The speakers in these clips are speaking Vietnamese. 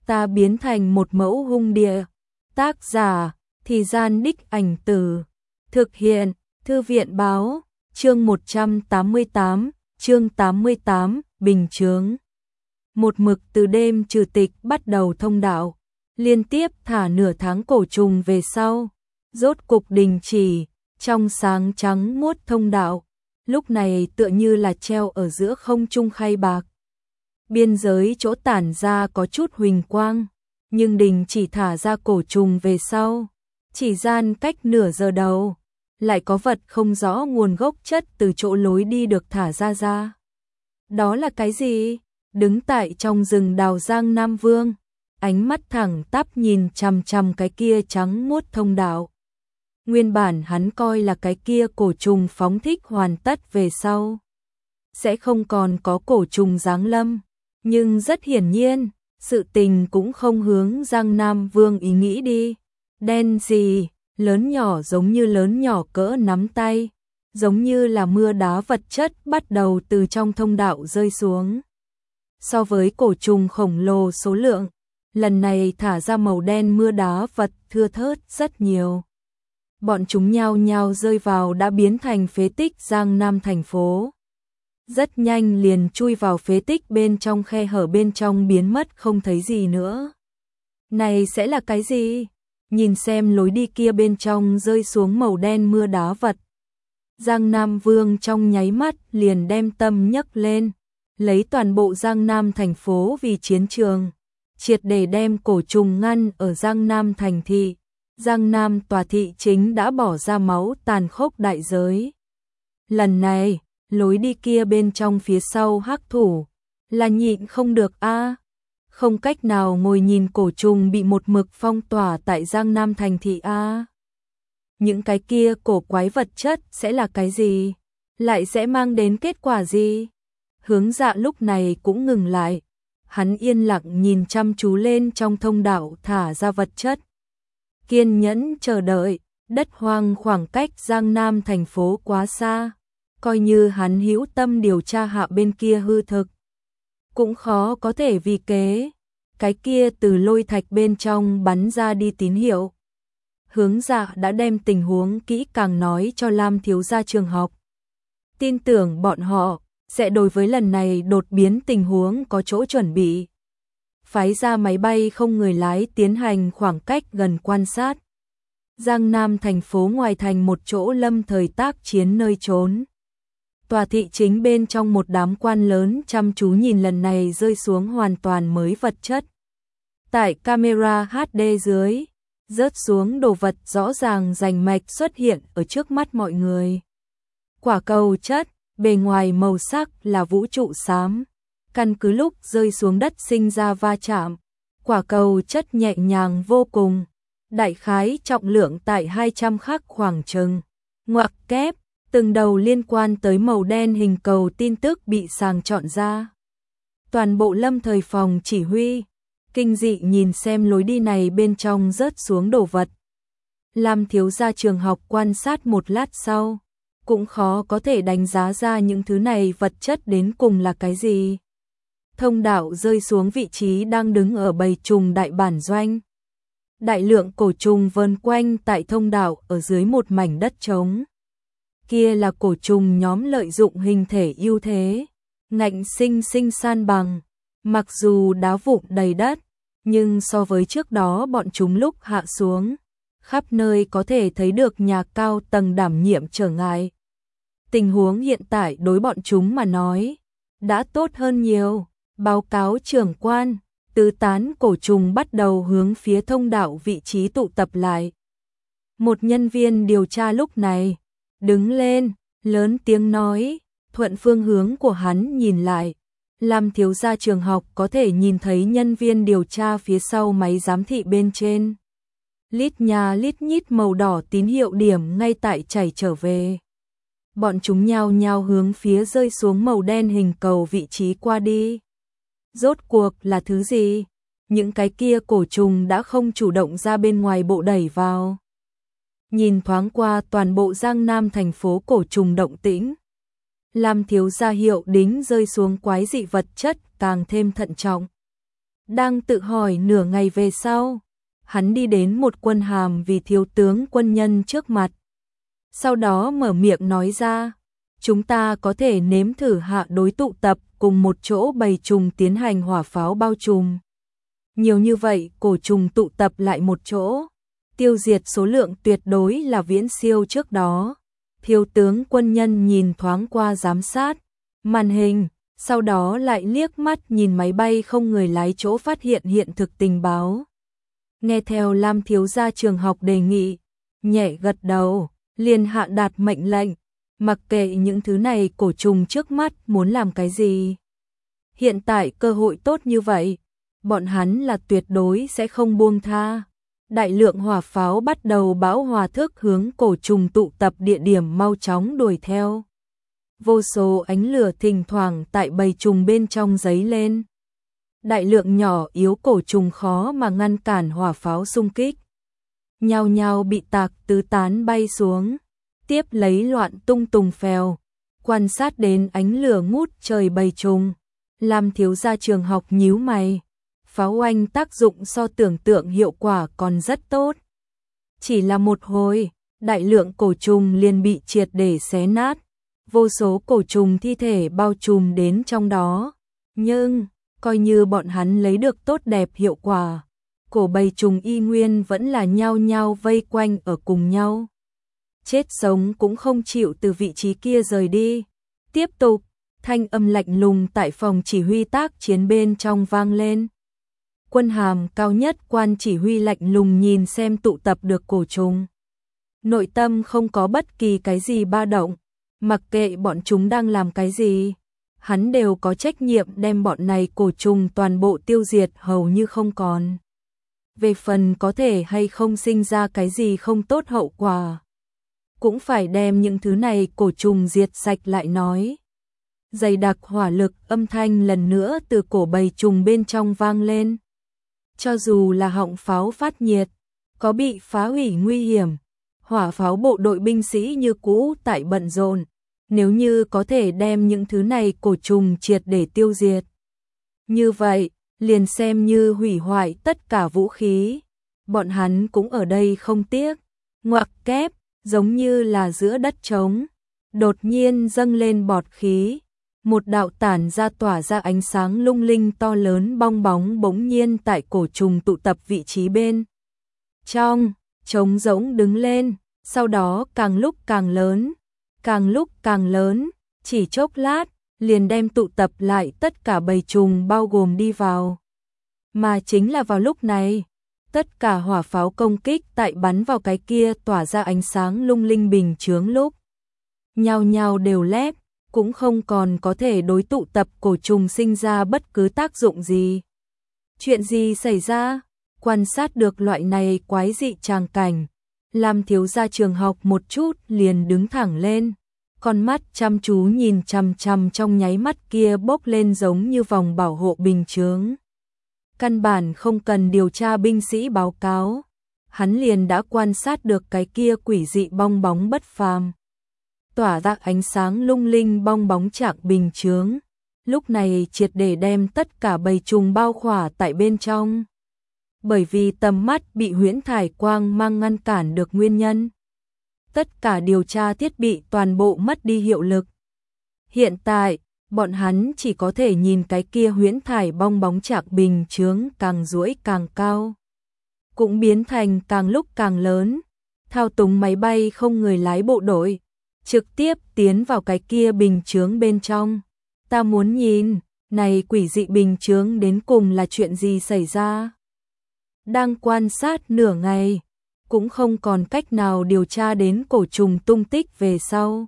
ta biến thành một mẫu hung địa. Tác giả, Thì Gian Đích Ảnh Từ. Thực hiện, Thư viện Báo. Chương 188, chương 88, Bình Chướng. Một mực từ đêm trừ tịch bắt đầu thông đạo, liên tiếp thả nửa tháng cổ trùng về sau, rốt cục đình chỉ, trong sáng trắng muốt thông đạo, lúc này tựa như là treo ở giữa không trung khay bạc. Biên giới chỗ tản ra có chút huỳnh quang, nhưng đình chỉ thả ra cổ trùng về sau, chỉ gian cách nửa giờ đầu, lại có vật không rõ nguồn gốc chất từ chỗ lối đi được thả ra. Đó là cái gì? Đứng tại trong rừng đào Giang Nam Vương, ánh mắt thẳng tắp nhìn chằm chằm cái kia trắng muốt thông đạo. Nguyên bản hắn coi là cái kia cổ trùng phóng thích hoàn tất về sau sẽ không còn có cổ trùng giáng lâm, nhưng rất hiển nhiên, sự tình cũng không hướng Giang Nam Vương ý nghĩ đi. Đen gì, lớn nhỏ giống như lớn nhỏ cỡ nắm tay, giống như là mưa đá vật chất bắt đầu từ trong thông đạo rơi xuống. So với cổ trùng khổng lồ số lượng, lần này thả ra màu đen mưa đá vật thưa thớt rất nhiều. Bọn chúng nhao nhao rơi vào đã biến thành phế tích Giang Nam thành phố. Rất nhanh liền chui vào phế tích bên trong khe hở bên trong biến mất không thấy gì nữa. Này sẽ là cái gì? Nhìn xem lối đi kia bên trong rơi xuống màu đen mưa đá vật. Giang Nam Vương trong nháy mắt liền đem tâm nhấc lên, lấy toàn bộ Giang Nam thành phố vì chiến trường, triệt để đem cổ trùng ngăn ở Giang Nam thành thị. Giang Nam tòa thị chính đã bỏ ra máu tàn khốc đại giới. Lần này, lối đi kia bên trong phía sau hắc thủ, là nhịn không được a, không cách nào ngồi nhìn cổ trùng bị một mực phong tỏa tại Giang Nam thành thị a. Những cái kia cổ quái vật chất sẽ là cái gì? Lại sẽ mang đến kết quả gì? Hướng Dạ lúc này cũng ngừng lại, hắn yên lặng nhìn chăm chú lên trong thông đạo thả ra vật chất. Kiên nhẫn chờ đợi, đất hoang khoảng cách Giang Nam thành phố quá xa, coi như hắn hữu tâm điều tra hạ bên kia hư thực, cũng khó có thể vì kế, cái kia từ lôi thạch bên trong bắn ra đi tín hiệu. Hướng Dạ đã đem tình huống kỹ càng nói cho Lam thiếu gia trường học. Tin tưởng bọn họ sẽ đối với lần này đột biến tình huống có chỗ chuẩn bị. Phái ra máy bay không người lái tiến hành khoảng cách gần quan sát. Giang Nam thành phố ngoài thành một chỗ lâm thời tác chiến nơi trốn. Tòa thị chính bên trong một đám quan lớn chăm chú nhìn lần này rơi xuống hoàn toàn mới vật chất. Tại camera HD dưới, rớt xuống đồ vật rõ ràng rành mạch xuất hiện ở trước mắt mọi người. Quả cầu chất, bề ngoài màu sắc là vũ trụ xám. Căn cứ lúc rơi xuống đất sinh ra va chạm, quả cầu chất nhẹ nhàng vô cùng, đại khái trọng lượng tại 200 khắc khoảng chừng. Ngoặc kép, từng đầu liên quan tới màu đen hình cầu tin tức bị sàng chọn ra. Toàn bộ lâm thời phòng chỉ huy, kinh dị nhìn xem lối đi này bên trong rớt xuống đồ vật. Lam thiếu gia trường học quan sát một lát sau, cũng khó có thể đánh giá ra những thứ này vật chất đến cùng là cái gì. Thông đạo rơi xuống vị trí đang đứng ở bầy trùng đại bản doanh. Đại lượng cổ trùng vờn quanh tại thông đạo ở dưới một mảnh đất trống. Kia là cổ trùng nhóm lợi dụng hình thể ưu thế, ngạnh sinh san bằng. Mặc dù đá vụn đầy đất, nhưng so với trước đó bọn chúng lúc hạ xuống, khắp nơi có thể thấy được nhà cao tầng đảm nhiệm trở ngại. Tình huống hiện tại đối bọn chúng mà nói, đã tốt hơn nhiều. Báo cáo trưởng quan, tứ tán cổ trùng bắt đầu hướng phía thông đạo vị trí tụ tập lại. Một nhân viên điều tra lúc này, đứng lên, lớn tiếng nói, thuận phương hướng của hắn nhìn lại. Lam thiếu gia trường học có thể nhìn thấy nhân viên điều tra phía sau máy giám thị bên trên. Lít nhà lít nhít màu đỏ tín hiệu điểm ngay tại chảy trở về. Bọn chúng nhao nhao hướng phía rơi xuống màu đen hình cầu vị trí qua đi. Rốt cuộc là thứ gì? Những cái kia cổ trùng đã không chủ động ra bên ngoài bộ đẩy vào. Nhìn thoáng qua toàn bộ Giang Nam thành phố cổ trùng động tĩnh. Lam thiếu gia hiệu đính rơi xuống quái dị vật chất càng thêm thận trọng. Đang tự hỏi nửa ngày về sau, hắn đi đến một quân hàm vì thiếu tướng quân nhân trước mặt. Sau đó mở miệng nói ra, chúng ta có thể nếm thử hạ đối tụ tập cùng một chỗ bầy trùng tiến hành hỏa pháo bao trùm. Nhiều như vậy cổ trùng tụ tập lại một chỗ, tiêu diệt số lượng tuyệt đối là viễn siêu trước đó. Thiếu tướng quân nhân nhìn thoáng qua giám sát màn hình, sau đó lại liếc mắt nhìn máy bay không người lái chỗ phát hiện hiện thực tình báo. Nghe theo Lam thiếu gia trường học đề nghị, nhẹ gật đầu, liền hạ đạt mệnh lệnh, mặc kệ những thứ này cổ trùng trước mắt muốn làm cái gì. Hiện tại cơ hội tốt như vậy, bọn hắn là tuyệt đối sẽ không buông tha. Đại lượng hỏa pháo bắt đầu bão hòa thức hướng cổ trùng tụ tập địa điểm mau chóng đuổi theo. Vô số ánh lửa thỉnh thoảng tại bầy trùng bên trong giấy lên. Đại lượng nhỏ yếu cổ trùng khó mà ngăn cản hỏa pháo xung kích. Nhao nhao bị tạc tứ tán bay xuống, tiếp lấy loạn tung tùng phèo. Quan sát đến ánh lửa ngút trời bầy trùng, Lam thiếu gia trường học nhíu mày. Pháo oanh tác dụng so tưởng tượng hiệu quả còn rất tốt. Chỉ là một hồi, đại lượng cổ trùng liền bị triệt để xé nát. Vô số cổ trùng thi thể bao trùm đến trong đó. Nhưng, coi như bọn hắn lấy được tốt đẹp hiệu quả, cổ bầy trùng y nguyên vẫn là nhao nhao vây quanh ở cùng nhau. Chết sống cũng không chịu từ vị trí kia rời đi. Tiếp tục, thanh âm lạnh lùng tại phòng chỉ huy tác chiến bên trong vang lên. Quân hàm cao nhất quan chỉ huy lạnh lùng nhìn xem tụ tập được cổ trùng. Nội tâm không có bất kỳ cái gì ba động, mặc kệ bọn chúng đang làm cái gì, hắn đều có trách nhiệm đem bọn này cổ trùng toàn bộ tiêu diệt hầu như không còn. Về phần có thể hay không sinh ra cái gì không tốt hậu quả, cũng phải đem những thứ này cổ trùng diệt sạch lại nói. Dày đặc hỏa lực âm thanh lần nữa từ cổ bầy trùng bên trong vang lên. Cho dù là họng pháo phát nhiệt, có bị phá hủy nguy hiểm, hỏa pháo bộ đội binh sĩ như cũ tại bận rộn. Nếu như có thể đem những thứ này cổ trùng triệt để tiêu diệt, như vậy, liền xem như hủy hoại tất cả vũ khí. Bọn hắn cũng ở đây không tiếc. Ngoặc kép, giống như là giữa đất trống, đột nhiên dâng lên bọt khí. Một đạo tản ra tỏa ra ánh sáng lung linh to lớn bong bóng bỗng nhiên tại cổ trùng tụ tập vị trí bên trong, trống rỗng đứng lên, sau đó càng lúc càng lớn, càng lúc càng lớn, chỉ chốc lát, liền đem tụ tập lại tất cả bầy trùng bao gồm đi vào. Mà chính là vào lúc này, tất cả hỏa pháo công kích tại bắn vào cái kia tỏa ra ánh sáng lung linh bình chướng lúc nhao nhao đều lép, cũng không còn có thể đối tụ tập cổ trùng sinh ra bất cứ tác dụng gì. Chuyện gì xảy ra? Quan sát được loại này quái dị tràng cảnh, Lam thiếu gia trường học một chút liền đứng thẳng lên, con mắt chăm chú nhìn chằm chằm trong nháy mắt kia bốc lên giống như vòng bảo hộ bình chướng. Căn bản không cần điều tra binh sĩ báo cáo, hắn liền đã quan sát được cái kia quỷ dị bong bóng bất phàm. Tỏa ra ánh sáng lung linh bong bóng trạng bình chướng, lúc này triệt để đem tất cả bầy trùng bao khỏa tại bên trong. Bởi vì tầm mắt bị huyễn thải quang mang ngăn cản được nguyên nhân, tất cả điều tra thiết bị toàn bộ mất đi hiệu lực. Hiện tại, bọn hắn chỉ có thể nhìn cái kia huyễn thải bong bóng trạng bình chướng càng duỗi càng cao, cũng biến thành càng lúc càng lớn. Thao túng máy bay không người lái bộ đội trực tiếp tiến vào cái kia bình chướng bên trong. Ta muốn nhìn, này quỷ dị bình chướng đến cùng là chuyện gì xảy ra. Đang quan sát nửa ngày, cũng không còn cách nào điều tra đến cổ trùng tung tích về sau.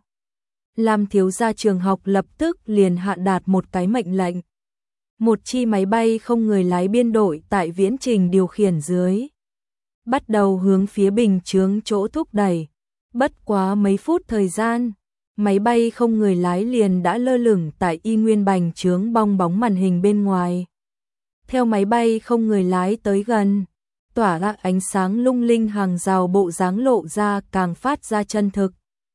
Lam thiếu gia trường học lập tức liền hạ đạt một cái mệnh lệnh. Một chi máy bay không người lái biên đội tại viễn trình điều khiển dưới, bắt đầu hướng phía bình chướng chỗ thúc đẩy. Bất quá mấy phút thời gian, máy bay không người lái liền đã lơ lửng tại y nguyên bành chướng bong bóng màn hình bên ngoài. Theo máy bay không người lái tới gần, tỏa ra ánh sáng lung linh hàng rào bộ dáng lộ ra càng phát ra chân thực.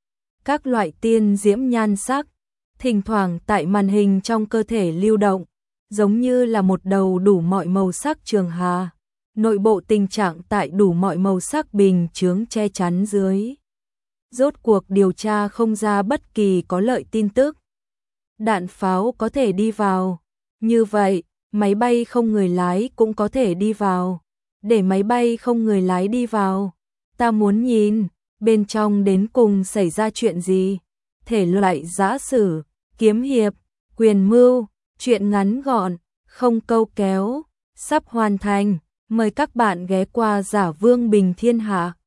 Các loại tiên diễm nhan sắc, thỉnh thoảng tại màn hình trong cơ thể lưu động, giống như là một đầu đủ mọi màu sắc trường hà. Nội bộ tình trạng tại đủ mọi màu sắc bình chướng che chắn dưới. Rốt cuộc điều tra không ra bất kỳ có lợi tin tức. Đạn pháo có thể đi vào. Như vậy, máy bay không người lái cũng có thể đi vào. Để máy bay không người lái đi vào, ta muốn nhìn, bên trong đến cùng xảy ra chuyện gì. Thể loại giã sử, kiếm hiệp, quyền mưu, truyện ngắn gọn, không câu kéo, sắp hoàn thành. Mời các bạn ghé qua Giả Vương Bình Thiên Hạ.